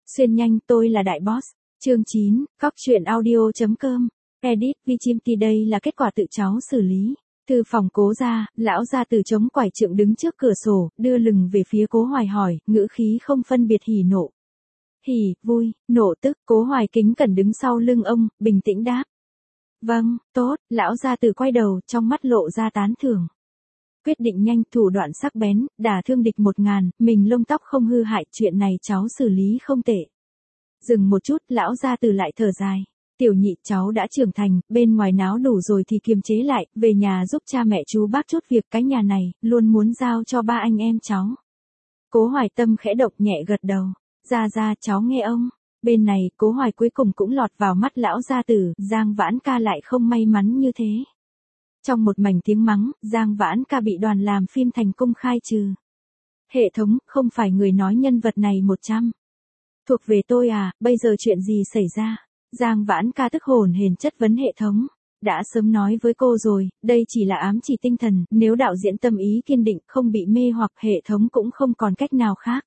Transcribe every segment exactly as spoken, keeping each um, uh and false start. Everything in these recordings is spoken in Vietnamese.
Xuyên nhanh, tôi là đại boss. Chương chín, cóc truyện audio.com. Edit Vichimti. Đây là kết quả tự cháu xử lý. Thư phòng Cố gia, lão gia tử chống quải trượng đứng trước cửa sổ, đưa lưng về phía Cố Hoài hỏi, ngữ khí không phân biệt hỉ nộ. Hỉ, vui, nộ tức. Cố Hoài kính cẩn đứng sau lưng ông, bình tĩnh đáp. Vâng, tốt. Lão gia tử quay đầu, trong mắt lộ ra tán thưởng. Quyết định nhanh, thủ đoạn sắc bén, đả thương địch một ngàn, mình lông tóc không hư hại, chuyện này cháu xử lý không tệ. Dừng một chút, lão gia tử lại thở dài. Tiểu nhị, cháu đã trưởng thành, bên ngoài náo đủ rồi thì kiềm chế lại, về nhà giúp cha mẹ chú bác chút việc, cái nhà này, luôn muốn giao cho ba anh em cháu. Cố Hoài tâm khẽ động, nhẹ gật đầu. Ra ra, cháu nghe ông. Bên này, Cố Hoài cuối cùng cũng lọt vào mắt lão gia tử, Giang Vãn Ca lại không may mắn như thế. Trong một mảnh tiếng mắng, Giang Vãn Ca bị đoàn làm phim thành công khai trừ. Hệ thống, không phải người nói nhân vật này một trăm. Thuộc về tôi à, bây giờ chuyện gì xảy ra? Giang Vãn Ca tức hồn hển chất vấn hệ thống. Đã sớm nói với cô rồi, đây chỉ là ám chỉ tinh thần, nếu đạo diễn tâm ý kiên định không bị mê hoặc, hệ thống cũng không còn cách nào khác.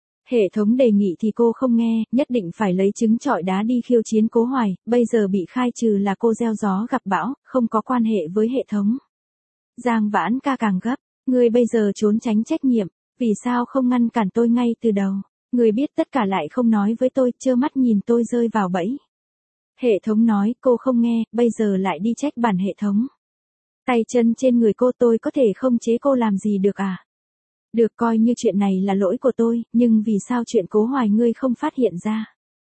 Hệ thống đề nghị thì cô không nghe, nhất định phải lấy trứng trọi đá đi khiêu chiến Cố Hoài, bây giờ bị khai trừ là cô gieo gió gặp bão, không có quan hệ với hệ thống. Giang Vãn Ca càng gấp, người bây giờ trốn tránh trách nhiệm, vì sao không ngăn cản tôi ngay từ đầu, người biết tất cả lại không nói với tôi, trơ mắt nhìn tôi rơi vào bẫy. Hệ thống nói, cô không nghe, bây giờ lại đi trách bản hệ thống. Tay chân trên người cô, tôi có thể không chế cô làm gì được à? Được, coi như chuyện này là lỗi của tôi, nhưng vì sao chuyện Cố Hoài ngươi không phát hiện ra?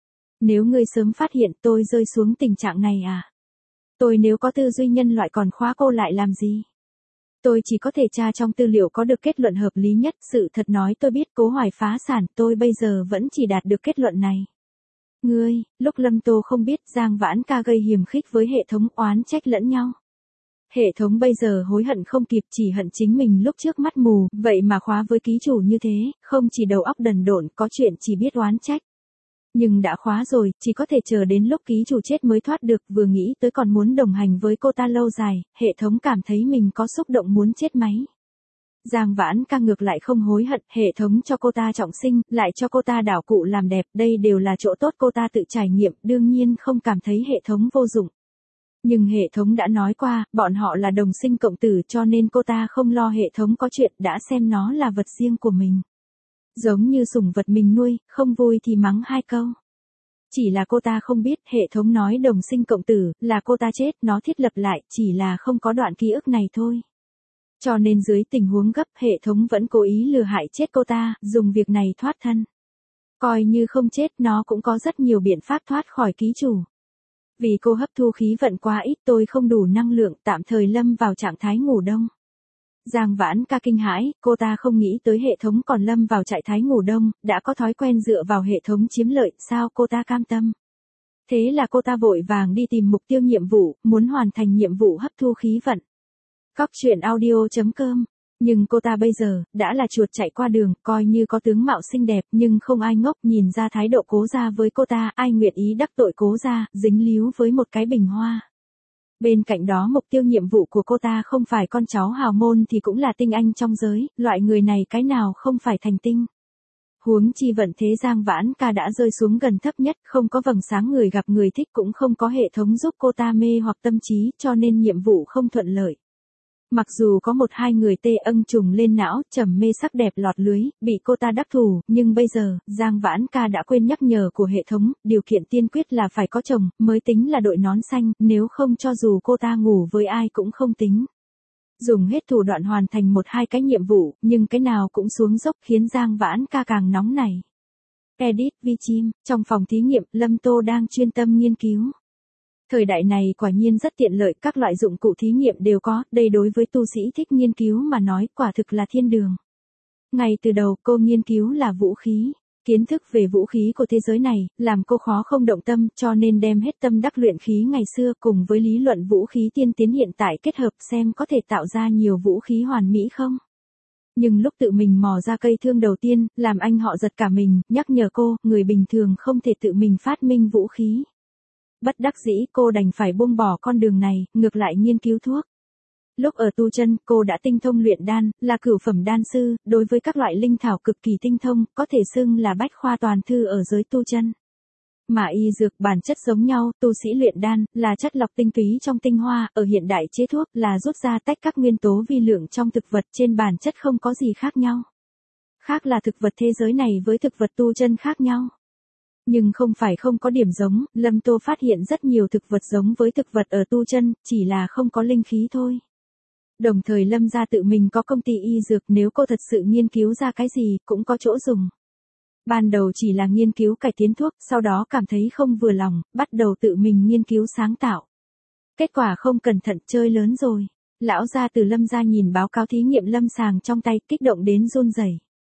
Nếu ngươi sớm phát hiện, tôi rơi xuống tình trạng này à? Tôi nếu có tư duy nhân loại còn khóa cô lại làm gì? Tôi chỉ có thể tra trong tư liệu có được kết luận hợp lý nhất, sự thật nói tôi biết Cố Hoài phá sản, tôi bây giờ vẫn chỉ đạt được kết luận này. Ngươi, lúc Lâm Tô không biết, Giang Vãn Ca gây hiềm khích với hệ thống, oán trách lẫn nhau. Hệ thống bây giờ hối hận không kịp, chỉ hận chính mình lúc trước mắt mù, vậy mà khóa với ký chủ như thế, không chỉ đầu óc đần độn, có chuyện chỉ biết oán trách. Nhưng đã khóa rồi, chỉ có thể chờ đến lúc ký chủ chết mới thoát được, vừa nghĩ tới còn muốn đồng hành với cô ta lâu dài, hệ thống cảm thấy mình có xúc động muốn chết máy. Giang Vãn Ca ngược lại không hối hận, hệ thống cho cô ta trọng sinh, lại cho cô ta đảo cụ làm đẹp, đây đều là chỗ tốt cô ta tự trải nghiệm, đương nhiên không cảm thấy hệ thống vô dụng. Nhưng hệ thống đã nói qua, bọn họ là đồng sinh cộng tử, cho nên cô ta không lo hệ thống có chuyện, đã xem nó là vật riêng của mình. Giống như sủng vật mình nuôi, không vui thì mắng hai câu. Chỉ là cô ta không biết, hệ thống nói đồng sinh cộng tử, là cô ta chết, nó thiết lập lại, chỉ là không có đoạn ký ức này thôi. Cho nên dưới tình huống gấp, hệ thống vẫn cố ý lừa hại chết cô ta, dùng việc này thoát thân. Coi như không chết, nó cũng có rất nhiều biện pháp thoát khỏi ký chủ. Vì cô hấp thu khí vận quá ít, tôi không đủ năng lượng, tạm thời lâm vào trạng thái ngủ đông. Giang Vãn Ca kinh hãi, cô ta không nghĩ tới hệ thống còn lâm vào trạng thái ngủ đông, đã có thói quen dựa vào hệ thống chiếm lợi, sao cô ta cam tâm. Thế là cô ta vội vàng đi tìm mục tiêu nhiệm vụ, muốn hoàn thành nhiệm vụ hấp thu khí vận. Cóc truyện audio.com. Nhưng cô ta bây giờ, đã là chuột chạy qua đường, coi như có tướng mạo xinh đẹp, nhưng không ai ngốc, nhìn ra thái độ Cố gia với cô ta, ai nguyện ý đắc tội Cố gia, dính líu với một cái bình hoa. Bên cạnh đó mục tiêu nhiệm vụ của cô ta không phải con cháu hào môn thì cũng là tinh anh trong giới, loại người này cái nào không phải thành tinh. Huống chi vận thế Giang Vãn Ca đã rơi xuống gần thấp nhất, không có vầng sáng người gặp người thích, cũng không có hệ thống giúp cô ta mê hoặc tâm trí, cho nên nhiệm vụ không thuận lợi. Mặc dù có một hai người tê âng trùng lên não, trầm mê sắc đẹp lọt lưới, bị cô ta đắc thủ, nhưng bây giờ, Giang Vãn Ca đã quên nhắc nhở của hệ thống, điều kiện tiên quyết là phải có chồng, mới tính là đội nón xanh, nếu không cho dù cô ta ngủ với ai cũng không tính. Dùng hết thủ đoạn hoàn thành một hai cái nhiệm vụ, nhưng cái nào cũng xuống dốc khiến Giang Vãn Ca càng nóng nảy. Edit Vichim, trong phòng thí nghiệm, Lâm Tô đang chuyên tâm nghiên cứu. Thời đại này quả nhiên rất tiện lợi, các loại dụng cụ thí nghiệm đều có, đây đối với tu sĩ thích nghiên cứu mà nói, quả thực là thiên đường. Ngay từ đầu, cô nghiên cứu là vũ khí. Kiến thức về vũ khí của thế giới này, làm cô khó không động tâm, cho nên đem hết tâm đắc luyện khí ngày xưa cùng với lý luận vũ khí tiên tiến hiện tại kết hợp xem có thể tạo ra nhiều vũ khí hoàn mỹ không. Nhưng lúc tự mình mò ra cây thương đầu tiên, làm anh họ giật cả mình, nhắc nhở cô, người bình thường không thể tự mình phát minh vũ khí. Bất đắc dĩ cô đành phải buông bỏ con đường này, ngược lại nghiên cứu thuốc. Lúc ở tu chân, cô đã tinh thông luyện đan, là cửu phẩm đan sư, đối với các loại linh thảo cực kỳ tinh thông, có thể xưng là bách khoa toàn thư ở giới tu chân. Mà y dược bản chất giống nhau, tu sĩ luyện đan, là chất lọc tinh túy trong tinh hoa, ở hiện đại chế thuốc, là rút ra tách các nguyên tố vi lượng trong thực vật, trên bản chất không có gì khác nhau. Khác là thực vật thế giới này với thực vật tu chân khác nhau. Nhưng không phải không có điểm giống, Lâm Tô phát hiện rất nhiều thực vật giống với thực vật ở tu chân, chỉ là không có linh khí thôi. Đồng thời Lâm gia tự mình có công ty y dược, nếu cô thật sự nghiên cứu ra cái gì, cũng có chỗ dùng. Ban đầu chỉ là nghiên cứu cải tiến thuốc, sau đó cảm thấy không vừa lòng, bắt đầu tự mình nghiên cứu sáng tạo. Kết quả không cẩn thận chơi lớn rồi. Lão gia từ Lâm gia nhìn báo cáo thí nghiệm lâm sàng trong tay, kích động đến run rẩy.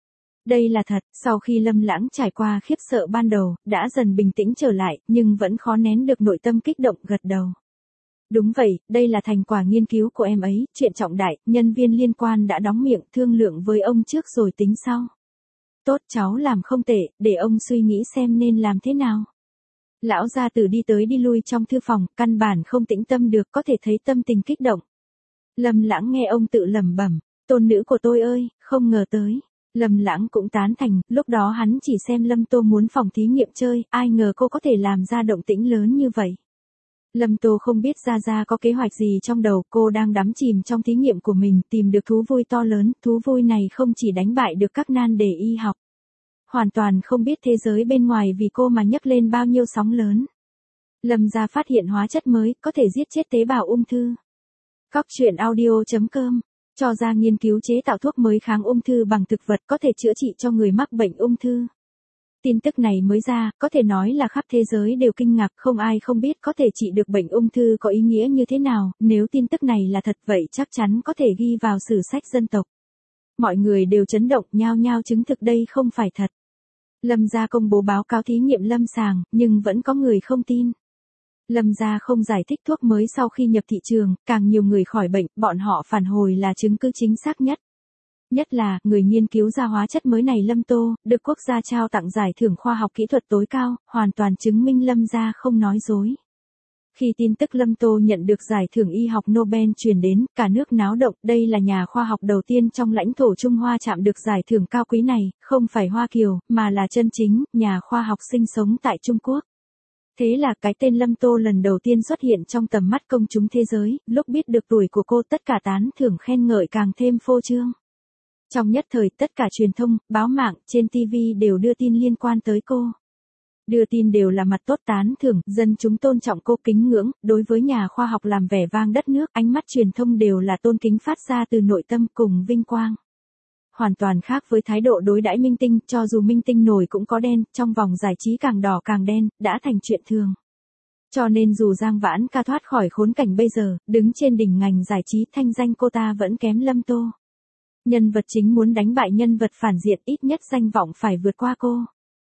Đây là thật, sau khi Lâm Lãng trải qua khiếp sợ ban đầu, đã dần bình tĩnh trở lại, nhưng vẫn khó nén được nội tâm kích động, gật đầu. Đúng vậy, đây là thành quả nghiên cứu của em ấy, chuyện trọng đại, nhân viên liên quan đã đóng miệng thương lượng với ông trước rồi tính sau. Tốt, cháu làm không tệ, để ông suy nghĩ xem nên làm thế nào. Lão gia tử đi tới đi lui trong thư phòng, căn bản không tĩnh tâm được, có thể thấy tâm tình kích động. Lâm Lãng nghe ông tự lẩm bẩm, tôn nữ của tôi ơi, không ngờ tới. Lâm Lãng cũng tán thành, lúc đó hắn chỉ xem Lâm Tô muốn phòng thí nghiệm chơi, ai ngờ cô có thể làm ra động tĩnh lớn như vậy. Lâm Tô không biết Gia Gia có kế hoạch gì trong đầu, cô đang đắm chìm trong thí nghiệm của mình, tìm được thú vui to lớn, thú vui này không chỉ đánh bại được các nan đề y học. Hoàn toàn không biết thế giới bên ngoài vì cô mà nhấc lên bao nhiêu sóng lớn. Lâm gia phát hiện hóa chất mới, có thể giết chết tế bào ung thư. Cóc truyện audio chấm com cho ra nghiên cứu chế tạo thuốc mới kháng ung thư bằng thực vật, có thể chữa trị cho người mắc bệnh ung thư. Tin tức này mới ra, có thể nói là khắp thế giới đều kinh ngạc, không ai không biết có thể trị được bệnh ung thư có ý nghĩa như thế nào, nếu tin tức này là thật vậy chắc chắn có thể ghi vào sử sách dân tộc. Mọi người đều chấn động, nhao nhao chứng thực đây không phải thật. Lâm gia công bố báo cáo thí nghiệm lâm sàng, nhưng vẫn có người không tin. Lâm gia không giải thích thuốc mới sau khi nhập thị trường, càng nhiều người khỏi bệnh, bọn họ phản hồi là chứng cứ chính xác nhất. Nhất là, người nghiên cứu ra hóa chất mới này Lâm Tô, được quốc gia trao tặng giải thưởng khoa học kỹ thuật tối cao, hoàn toàn chứng minh Lâm gia không nói dối. Khi tin tức Lâm Tô nhận được giải thưởng y học Nobel truyền đến, cả nước náo động, đây là nhà khoa học đầu tiên trong lãnh thổ Trung Hoa chạm được giải thưởng cao quý này, không phải Hoa Kiều, mà là chân chính, nhà khoa học sinh sống tại Trung Quốc. Thế là cái tên Lâm Tô lần đầu tiên xuất hiện trong tầm mắt công chúng thế giới, lúc biết được tuổi của cô tất cả tán thưởng khen ngợi càng thêm phô trương. Trong nhất thời tất cả truyền thông, báo mạng, trên ti vi đều đưa tin liên quan tới cô. Đưa tin đều là mặt tốt tán thưởng, dân chúng tôn trọng cô kính ngưỡng, đối với nhà khoa học làm vẻ vang đất nước, ánh mắt truyền thông đều là tôn kính phát ra từ nội tâm cùng vinh quang. Hoàn toàn khác với thái độ đối đãi minh tinh, cho dù minh tinh nổi cũng có đen, trong vòng giải trí càng đỏ càng đen, đã thành chuyện thường. Cho nên dù Giang Vãn Ca thoát khỏi khốn cảnh bây giờ, đứng trên đỉnh ngành giải trí, thanh danh cô ta vẫn kém Lâm Tô. Nhân vật chính muốn đánh bại nhân vật phản diện, ít nhất danh vọng phải vượt qua cô.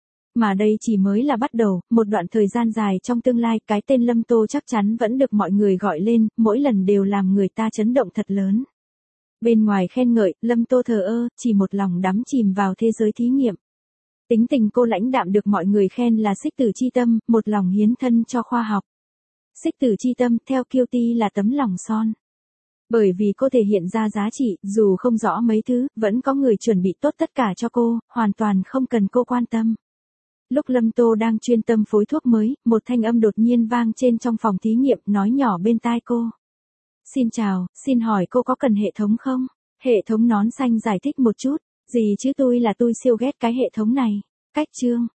Mà đây chỉ mới là bắt đầu, một đoạn thời gian dài trong tương lai, cái tên Lâm Tô chắc chắn vẫn được mọi người gọi lên, mỗi lần đều làm người ta chấn động thật lớn. Bên ngoài khen ngợi, Lâm Tô thờ ơ, chỉ một lòng đắm chìm vào thế giới thí nghiệm. Tính tình cô lãnh đạm được mọi người khen là xích tử chi tâm, một lòng hiến thân cho khoa học. Xích tử chi tâm, theo Kiêu Ti là tấm lòng son. Bởi vì cô thể hiện ra giá trị, dù không rõ mấy thứ, vẫn có người chuẩn bị tốt tất cả cho cô, hoàn toàn không cần cô quan tâm. Lúc Lâm Tô đang chuyên tâm phối thuốc mới, một thanh âm đột nhiên vang trên trong phòng thí nghiệm, nói nhỏ bên tai cô. Xin chào, xin hỏi cô có cần hệ thống không? Hệ thống nón xanh giải thích một chút. Gì chứ, tôi là tôi siêu ghét cái hệ thống này. Cách chương.